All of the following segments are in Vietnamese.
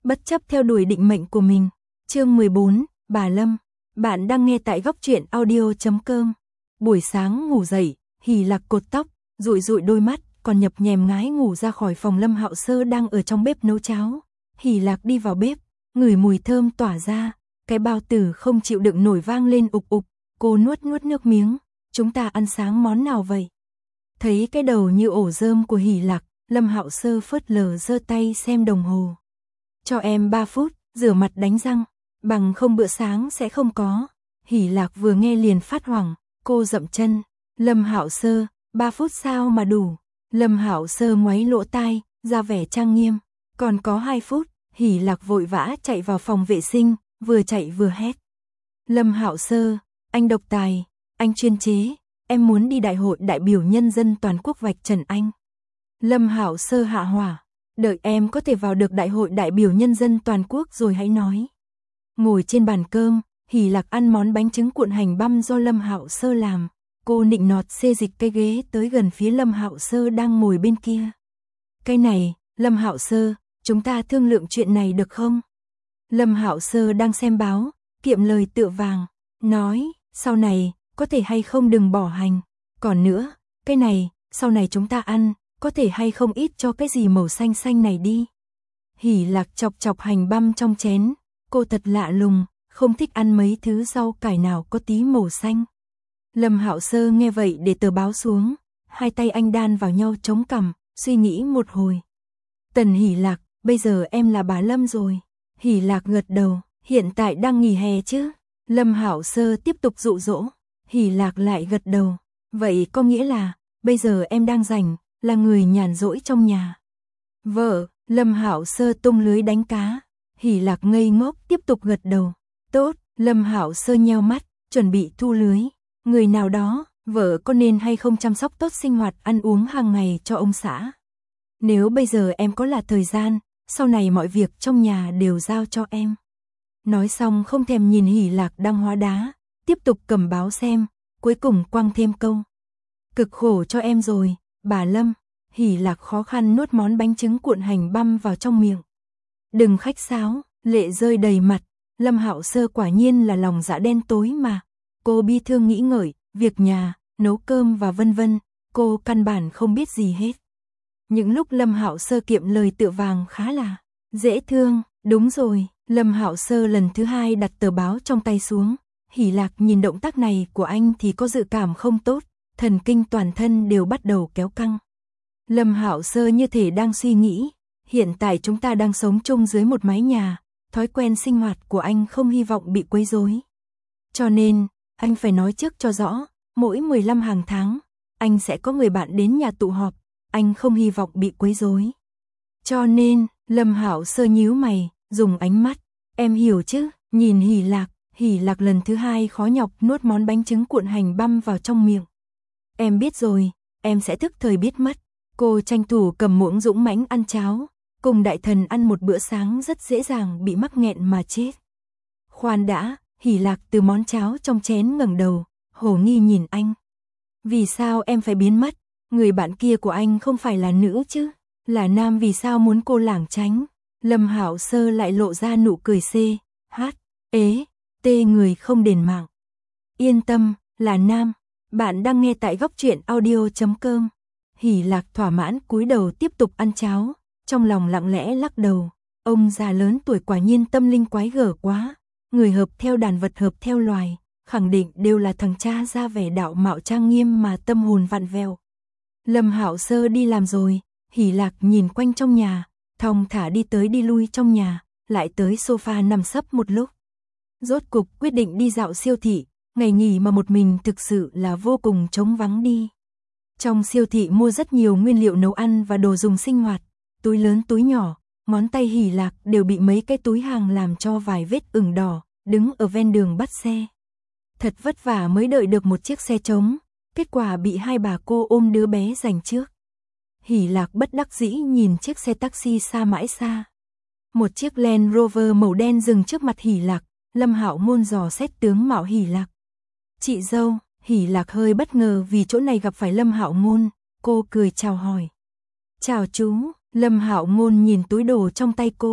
bất chấp theo đuổi định mệnh của mình. Chương 14, bà Lâm. Bạn đang nghe tại góc truyện audio.com. Buổi sáng ngủ dậy, Hỷ Lạc cột tóc, dụi dụi đôi mắt, còn nhập nhèm ngái ngủ ra khỏi phòng Lâm Hạo Sơ đang ở trong bếp nấu cháo. Hỷ Lạc đi vào bếp, ngửi mùi thơm tỏa ra, cái bao tử không chịu đựng nổi vang lên ục ục, cô nuốt nước miếng. Chúng ta ăn sáng món nào vậy? Thấy cái đầu như ổ rơm của Hỷ Lạc, Lâm Hạo Sơ phớt lờ giơ tay xem đồng hồ. Cho em 3 phút, rửa mặt đánh răng, bằng không bữa sáng sẽ không có. Hỷ Lạc vừa nghe liền phát hoảng, cô dậm chân. Lâm Hạo Sơ, 3 phút sao mà đủ? Lâm Hạo Sơ ngoáy lỗ tai, ra vẻ trang nghiêm. Còn có 2 phút, Hỷ Lạc vội vã chạy vào phòng vệ sinh, vừa chạy vừa hét. Lâm Hạo Sơ, anh độc tài, anh chuyên chế, em muốn đi đại hội đại biểu nhân dân toàn quốc vạch trần anh. Lâm Hạo Sơ hạ hỏa, đợi em có thể vào được đại hội đại biểu nhân dân toàn quốc rồi hãy nói. Ngồi trên bàn cơm, Hỷ Lạc ăn món bánh trứng cuộn hành băm do Lâm Hạo Sơ làm. Cô nịnh nọt xê dịch cái ghế tới gần phía Lâm Hạo Sơ đang ngồi bên kia. Cái này, Lâm Hạo Sơ, chúng ta thương lượng chuyện này được không? Lâm Hạo Sơ đang xem báo, kiệm lời tựa vàng, nói, sau này, có thể hay không đừng bỏ hành. Còn nữa, cái này, sau này chúng ta ăn, có thể hay không ít cho cái gì màu xanh xanh này đi. Hỷ Lạc chọc chọc hành băm trong chén, cô thật lạ lùng, không thích ăn mấy thứ rau cải nào có tí màu xanh. Lâm Hạo Sơ nghe vậy để tờ báo xuống, hai tay anh đan vào nhau chống cằm, suy nghĩ một hồi. Tần Hỷ Lạc, bây giờ em là bà Lâm rồi. Hỷ Lạc gật đầu, hiện tại đang nghỉ hè chứ? Lâm Hạo Sơ tiếp tục dụ dỗ. Hỷ Lạc lại gật đầu, vậy có nghĩa là, bây giờ em đang rảnh, là người nhàn rỗi trong nhà. Vợ, Lâm Hạo Sơ tung lưới đánh cá. Hỷ Lạc ngây ngốc tiếp tục gật đầu. Tốt, Lâm Hạo Sơ nheo mắt, chuẩn bị thu lưới. Người nào đó, vợ có nên hay không chăm sóc tốt sinh hoạt ăn uống hàng ngày cho ông xã? Nếu bây giờ em có là thời gian, sau này mọi việc trong nhà đều giao cho em. Nói xong không thèm nhìn Hỷ Lạc đang hóa đá, tiếp tục cầm báo xem, cuối cùng quăng thêm câu. Cực khổ cho em rồi, bà Lâm. Hỷ Lạc khó khăn nuốt món bánh trứng cuộn hành băm vào trong miệng. Đừng khách sáo, lệ rơi đầy mặt. Lâm Hạo Sơ quả nhiên là lòng dạ đen tối mà. Cô bi thương nghĩ ngợi, việc nhà, nấu cơm và vân vân, cô căn bản không biết gì hết. Những lúc Lâm Hạo Sơ kiệm lời tựa vàng khá là dễ thương, đúng rồi. Lâm Hạo Sơ lần thứ hai đặt tờ báo trong tay xuống. Hỷ Lạc nhìn động tác này của anh thì có dự cảm không tốt, thần kinh toàn thân đều bắt đầu kéo căng. Lâm Hạo Sơ như thể đang suy nghĩ, hiện tại chúng ta đang sống chung dưới một mái nhà, thói quen sinh hoạt của anh không hy vọng bị quấy rối. Cho nên, anh phải nói trước cho rõ, mỗi 15 hàng tháng, anh sẽ có người bạn đến nhà tụ họp, anh không hy vọng bị quấy rối. Cho nên, Lâm Hạo Sơ nhíu mày, dùng ánh mắt, em hiểu chứ, nhìn Hỷ Lạc lần thứ hai khó nhọc nuốt món bánh trứng cuộn hành băm vào trong miệng. Em biết rồi, em sẽ thức thời biết mất. Cô tranh thủ cầm muỗng dũng mãnh ăn cháo, cùng đại thần ăn một bữa sáng rất dễ dàng bị mắc nghẹn mà chết. Khoan đã, Hỷ Lạc từ món cháo trong chén ngẩng đầu, hồ nghi nhìn anh. Vì sao em phải biến mất? Người bạn kia của anh không phải là nữ chứ? Là nam vì sao muốn cô lảng tránh? Lâm Hạo Sơ lại lộ ra nụ cười tê người không đền mạng. Yên tâm, là nam. Bạn đang nghe tại góc truyện audio.com. Hỷ Lạc thỏa mãn cúi đầu tiếp tục ăn cháo, trong lòng lặng lẽ lắc đầu. Ông già lớn tuổi quả nhiên tâm linh quái gở quá. Người hợp theo đàn vật hợp theo loài, khẳng định đều là thằng cha ra vẻ đạo mạo trang nghiêm mà tâm hồn vặn vẹo. Lâm Hạo Sơ đi làm rồi, Hỷ Lạc nhìn quanh trong nhà, thong thả đi tới đi lui trong nhà, lại tới sofa nằm sấp một lúc. Rốt cục quyết định đi dạo siêu thị, ngày nghỉ mà một mình thực sự là vô cùng trống vắng đi. Trong siêu thị mua rất nhiều nguyên liệu nấu ăn và đồ dùng sinh hoạt, túi lớn túi nhỏ, ngón tay Hỷ Lạc đều bị mấy cái túi hàng làm cho vài vết ửng đỏ, đứng ở ven đường bắt xe. Thật vất vả mới đợi được một chiếc xe trống, kết quả bị hai bà cô ôm đứa bé giành trước. Hỷ Lạc bất đắc dĩ nhìn chiếc xe taxi xa mãi xa. Một chiếc Land Rover màu đen dừng trước mặt Hỷ Lạc, Lâm Hạo Ngôn dò xét tướng mạo Hỷ Lạc. Chị dâu, Hỷ Lạc hơi bất ngờ vì chỗ này gặp phải Lâm Hạo Ngôn, cô cười chào hỏi. Chào chú, Lâm Hạo Ngôn nhìn túi đồ trong tay cô.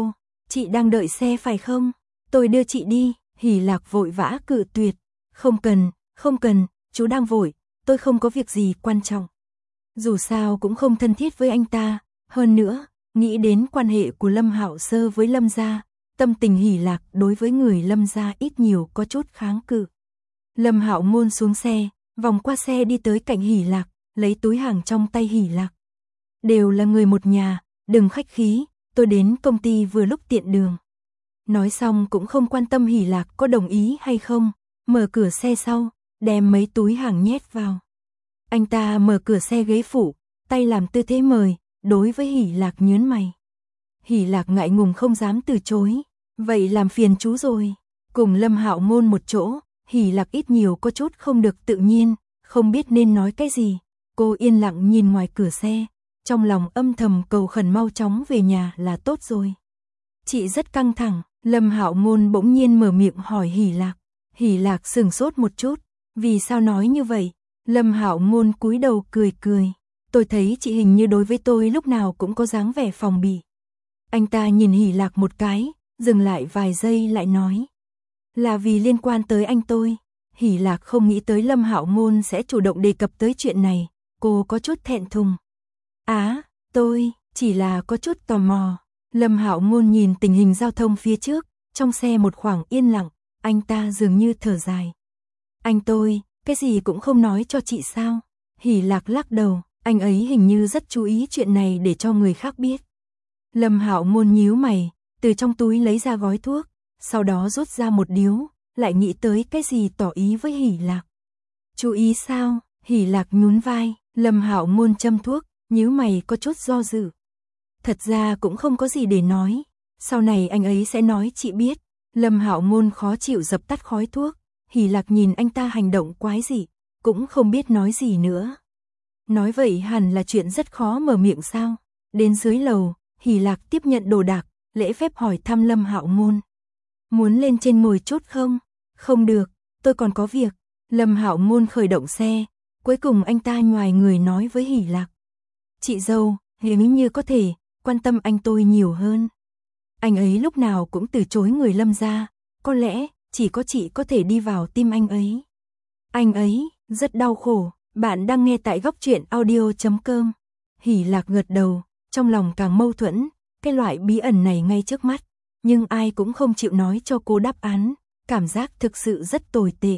Chị đang đợi xe phải không? Tôi đưa chị đi. Hỷ Lạc vội vã cự tuyệt. Không cần, chú đang vội, tôi không có việc gì quan trọng. Dù sao cũng không thân thiết với anh ta, hơn nữa, nghĩ đến quan hệ của Lâm Hạo Sơ với Lâm gia, tâm tình Hỷ Lạc đối với người Lâm gia ít nhiều có chút kháng cự. Lâm Hạo Ngôn xuống xe, vòng qua xe đi tới cạnh Hỷ Lạc, lấy túi hàng trong tay Hỷ Lạc. Đều là người một nhà, đừng khách khí, tôi đến công ty vừa lúc tiện đường. Nói xong cũng không quan tâm Hỷ Lạc có đồng ý hay không, mở cửa xe sau, đem mấy túi hàng nhét vào. Anh ta mở cửa xe ghế phụ, tay làm tư thế mời, đối với Hỷ Lạc nhướng mày. Hỷ Lạc ngại ngùng không dám từ chối, vậy làm phiền chú rồi. Cùng Lâm Hạo Ngôn một chỗ, Hỷ Lạc ít nhiều có chút không được tự nhiên, không biết nên nói cái gì. Cô yên lặng nhìn ngoài cửa xe, trong lòng âm thầm cầu khẩn mau chóng về nhà là tốt rồi. Chị rất căng thẳng, Lâm Hạo Ngôn bỗng nhiên mở miệng hỏi Hỷ Lạc. Hỷ Lạc sững sốt một chút, vì sao nói như vậy? Lâm Hạo Ngôn cúi đầu cười cười, tôi thấy chị hình như đối với tôi lúc nào cũng có dáng vẻ phòng bị. Anh ta nhìn Hỷ Lạc một cái, dừng lại vài giây lại nói. Là vì liên quan tới anh tôi. Hỷ Lạc không nghĩ tới Lâm Hạo Ngôn sẽ chủ động đề cập tới chuyện này, cô có chút thẹn thùng. Tôi chỉ là có chút tò mò. Lâm Hạo Ngôn nhìn tình hình giao thông phía trước, trong xe một khoảng yên lặng, anh ta dường như thở dài. Anh tôi, cái gì cũng không nói cho chị sao? Hỷ Lạc lắc đầu, anh ấy hình như rất chú ý chuyện này để cho người khác biết. Lâm Hạo Ngôn nhíu mày, từ trong túi lấy ra gói thuốc, sau đó rút ra một điếu, lại nghĩ tới cái gì tỏ ý với Hỷ Lạc. Chú ý sao? Hỷ Lạc nhún vai, Lâm Hạo Ngôn châm thuốc, nhíu mày có chút do dự. Thật ra cũng không có gì để nói, sau này anh ấy sẽ nói chị biết. Lâm Hạo Ngôn khó chịu dập tắt khói thuốc, Hỷ Lạc nhìn anh ta hành động quái dị, cũng không biết nói gì nữa. Nói vậy hẳn là chuyện rất khó mở miệng sao? Đến dưới lầu, Hỷ Lạc tiếp nhận đồ đạc, lễ phép hỏi thăm Lâm Hạo Ngôn. Muốn lên trên ngồi chút không? Không được, tôi còn có việc. Lâm Hạo Ngôn khởi động xe, cuối cùng anh ta nhoài người nói với Hỷ Lạc. Chị dâu, hình như có thể quan tâm anh tôi nhiều hơn. Anh ấy lúc nào cũng từ chối người Lâm gia, có lẽ chỉ có chị có thể đi vào tim anh ấy. Anh ấy rất đau khổ. Bạn đang nghe tại góc truyện audio.com. Hỷ Lạc gật đầu, trong lòng càng mâu thuẫn, cái loại bí ẩn này ngay trước mắt, nhưng ai cũng không chịu nói cho cô đáp án, cảm giác thực sự rất tồi tệ.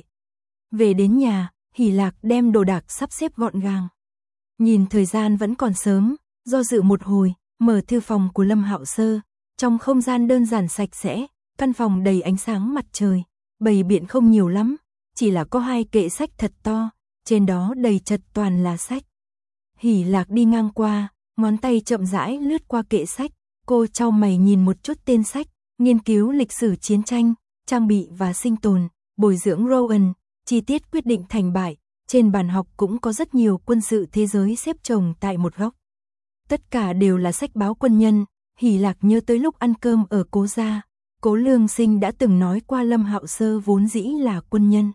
Về đến nhà, Hỷ Lạc đem đồ đạc sắp xếp gọn gàng. Nhìn thời gian vẫn còn sớm, do dự một hồi, mở thư phòng của Lâm Hạo Sơ, trong không gian đơn giản sạch sẽ, căn phòng đầy ánh sáng mặt trời, bày biện không nhiều lắm, chỉ là có 2 kệ sách thật to, trên đó đầy chật toàn là sách. Hỷ Lạc đi ngang qua, ngón tay chậm rãi lướt qua kệ sách, cô chau mày nhìn một chút tên sách, nghiên cứu lịch sử chiến tranh, trang bị và sinh tồn, bồi dưỡng Rowan, chi tiết quyết định thành bại, trên bàn học cũng có rất nhiều quân sự thế giới xếp chồng tại một góc. Tất cả đều là sách báo quân nhân. Hỷ Lạc nhớ tới lúc ăn cơm ở Cố gia, Cố Lương Sinh đã từng nói qua Lâm Hạo Sơ vốn dĩ là quân nhân.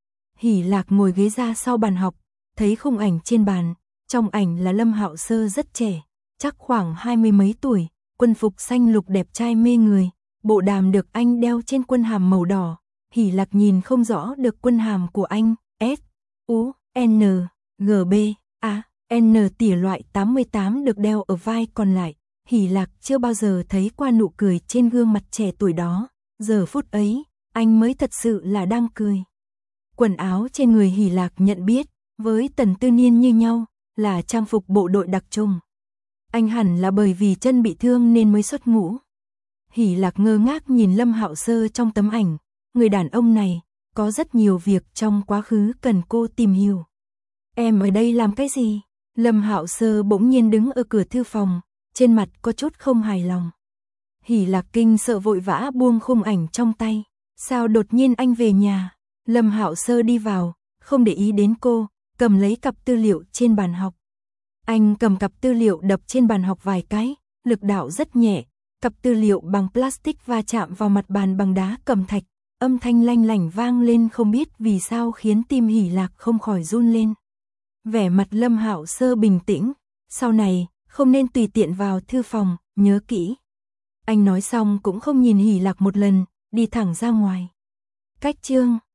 Hỷ Lạc ngồi ghế ra sau bàn học, thấy khung ảnh trên bàn, trong ảnh là Lâm Hạo Sơ rất trẻ, chắc khoảng 20 mấy tuổi, quân phục xanh lục đẹp trai mê người, bộ đàm được anh đeo trên quân hàm màu đỏ. Hỷ Lạc nhìn không rõ được quân hàm của anh, S, U, N, G, B, A, N tỉa loại 88 được đeo ở vai còn lại. Hỷ Lạc chưa bao giờ thấy qua nụ cười trên gương mặt trẻ tuổi đó, giờ phút ấy, anh mới thật sự là đang cười. Quần áo trên người Hỷ Lạc nhận biết, với Tần Tư Niên như nhau, là trang phục bộ đội đặc chủng. Anh hẳn là bởi vì chân bị thương nên mới xuất ngũ. Hỷ Lạc ngơ ngác nhìn Lâm Hạo Sơ trong tấm ảnh, người đàn ông này, có rất nhiều việc trong quá khứ cần cô tìm hiểu. Em ở đây làm cái gì? Lâm Hạo Sơ bỗng nhiên đứng ở cửa thư phòng, trên mặt có chút không hài lòng. Hỷ Lạc kinh sợ vội vã buông khung ảnh trong tay. Sao đột nhiên anh về nhà? Lâm Hạo Sơ đi vào, không để ý đến cô, cầm lấy cặp tư liệu trên bàn học. Anh cầm cặp tư liệu đập trên bàn học vài cái, lực đạo rất nhẹ, cặp tư liệu bằng plastic va chạm vào mặt bàn bằng đá cẩm thạch, âm thanh lanh lảnh vang lên không biết vì sao khiến tim Hỷ Lạc không khỏi run lên. Vẻ mặt Lâm Hạo Sơ bình tĩnh, sau này không nên tùy tiện vào thư phòng, nhớ kỹ. Anh nói xong cũng không nhìn Hỷ Lạc một lần, đi thẳng ra ngoài. Cách chương